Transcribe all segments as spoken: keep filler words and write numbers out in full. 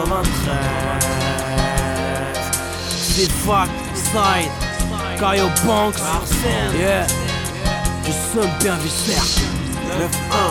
quatre-vingt-treize. C'est Fact, Side, Caio Banks, Arsène, yeah. Du son bien viscère. neuf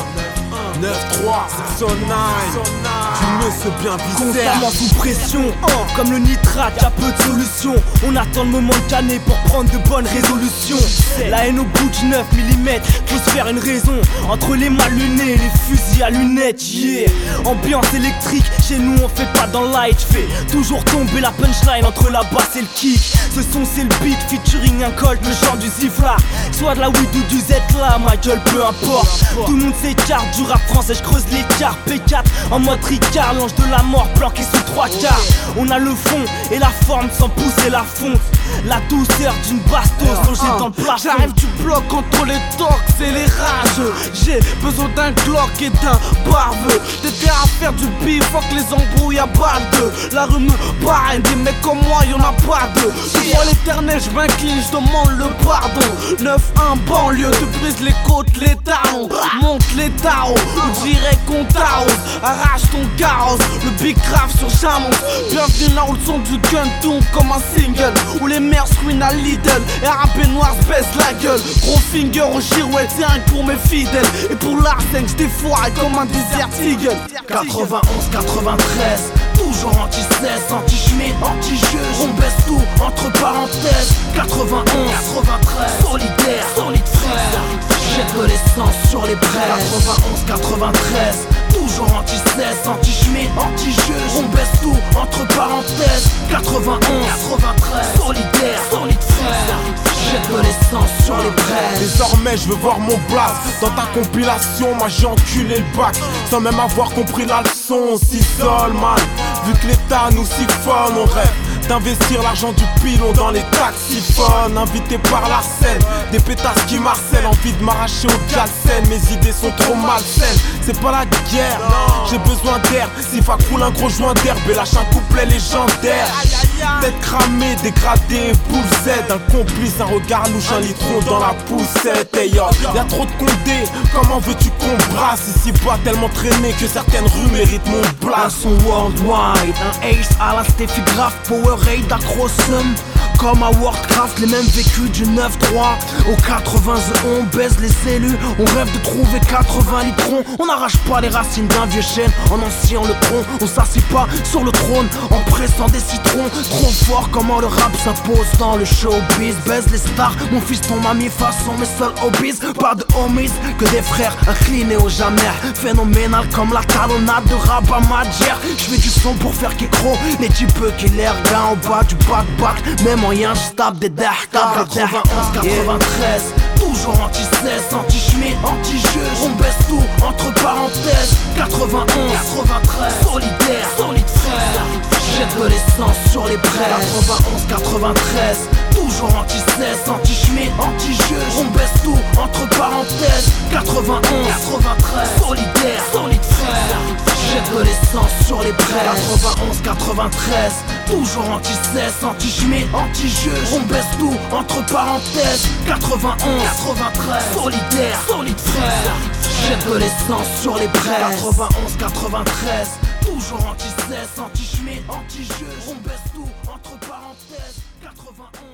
un, neuf trois, six oh neuf, du monsieur bien viscère. Constamment sous pression, comme le nitrate, y'a peu de solutions. On attend le moment de canner pour prendre de bonnes résolutions. La haine au bout du neuf millimètres, faut se faire une raison. Entre les mal lunés et les fusils à lunettes, yeah. Ambiance électrique, chez nous on fait pas dans le light. Fais toujours tomber la punchline entre la basse et le kick. Ce son c'est le beat featuring un colt, le genre du zifla. Soit de la weed ou du Z là, ma gueule peu importe. Tout le monde s'écarte du rap français, je creuse l'écart. P quatre en mode Ricard, l'ange de la mort planqué sous trois quarts. On a le fond et la forme sans pousser la fonte. La douceur d'une bastos logée dans le plafond. J'arrive du bloc contre les tocs et les rages. J'ai besoin d'un Glock et d'un barbeux. Des terres à faire du bif, fuck les embrouilles à balle de. La rue me parraine, des mecs comme moi y'en a pas deux. Devant l'éternel je m'incline, je demande le pardon. neuf un banlieue, te brise les côtes, les talons. Monte les tarots, ou dirais qu'on t'arrose. Arrache ton carrosse, le big craft sur Chamon. Bienvenue là où le son du gun tombe comme un single. Où les mères screen à Lidl et rap noir se baisse la gueule. Gros finger au girouette, c'est un pour mes fidèles. Et pour l'arsène, j't'ai foiré comme un désert eagle. quatre-vingt-onze quatre-vingt-treize, toujours anti-cesse, anti-schmidt, anti-juge. On baisse tout entre parenthèses. quatre-vingt-onze quatre-vingt-treize, solidaire, solide frère. Jette de l'essence sur les braises. quatre-vingt-onze quatre-vingt-treize, toujours anti-cesse, anti-schmidt, anti-juge. On baisse tout entre parenthèses. quatre-vingt-onze quatre-vingt-treize, solidaire, solide frère. Jette de l'essence sur les braises. Désormais je veux voir mon blast dans ta compilation, moi j'ai enculé le bac sans même avoir compris la leçon. On s'isole mal, vu que l'état nous siphonne. On rêve d'investir l'argent du pilon dans les taxiphones. Invité par la scène, des pétasses qui marcellent. Envie de m'arracher au galsen, mes idées sont trop malsaines. C'est pas la guerre, j'ai besoin d'air. S'il va couler un gros joint d'herbe et lâche un couplet légendaire. Tête cramée, dégradée, boule Z. Un complice, un regard louche, un litron dans la poussette. Hey yo, y'a trop de condés, comment veux-tu qu'on brasse? Ici bas tellement traîné que certaines rues méritent mon Un blast. son worldwide, un ace à la Steffi Graf, Powerade Acrosum. Comme à Warcraft, les mêmes vécus du neuf trois. Au quatre-vingts, on baise les élus. On rêve de trouver quatre-vingts litrons. On n'arrache pas les racines d'un vieux chêne en ancien le tronc. On s'assit pas sur le trône en pressant des citrons. Trop fort comment le rap s'impose dans le showbiz. Baise les stars, mon fils ton mamie façon mes seuls hobbies. Pas de homies, que des frères inclinés au jamais. Phénoménal comme la talonnade de Rabat Madjer. J'fais du son pour faire qu'écro. Les types qui l'air gars au bas du bac-bac. Même moyen, j'tape des dahtab. quatre-vingt-onze quatre-vingt-treize, toujours anti-cesse, anti-schmidt, anti-juge. On baisse tout entre parenthèses. quatre-vingt-onze quatre-vingt-treize, solidaire, solide frère. Jette de l'essence sur les braises. quatre-vingt-onze quatre-vingt-treize, toujours anti-cesse, anti-schmidt, anti-juge. On baisse tout entre parenthèses. quatre-vingt-onze quatre-vingt-treize, solidaire, solide frère. Jette de l'essence sur les braises. quatre-vingt-onze quatre-vingt-treize, toujours anti-cesse, anti-schmidt, anti-juge. On baisse tout entre parenthèses. quatre-vingt-onze quatre-vingt-treize, solidaire, solide frère. Jette de l'essence sur les braises. quatre-vingt-onze quatre-vingt-treize, toujours anti-cesse, anti-schmidt, anti-juge. On baisse tout entre parenthèses. quatre-vingt-onze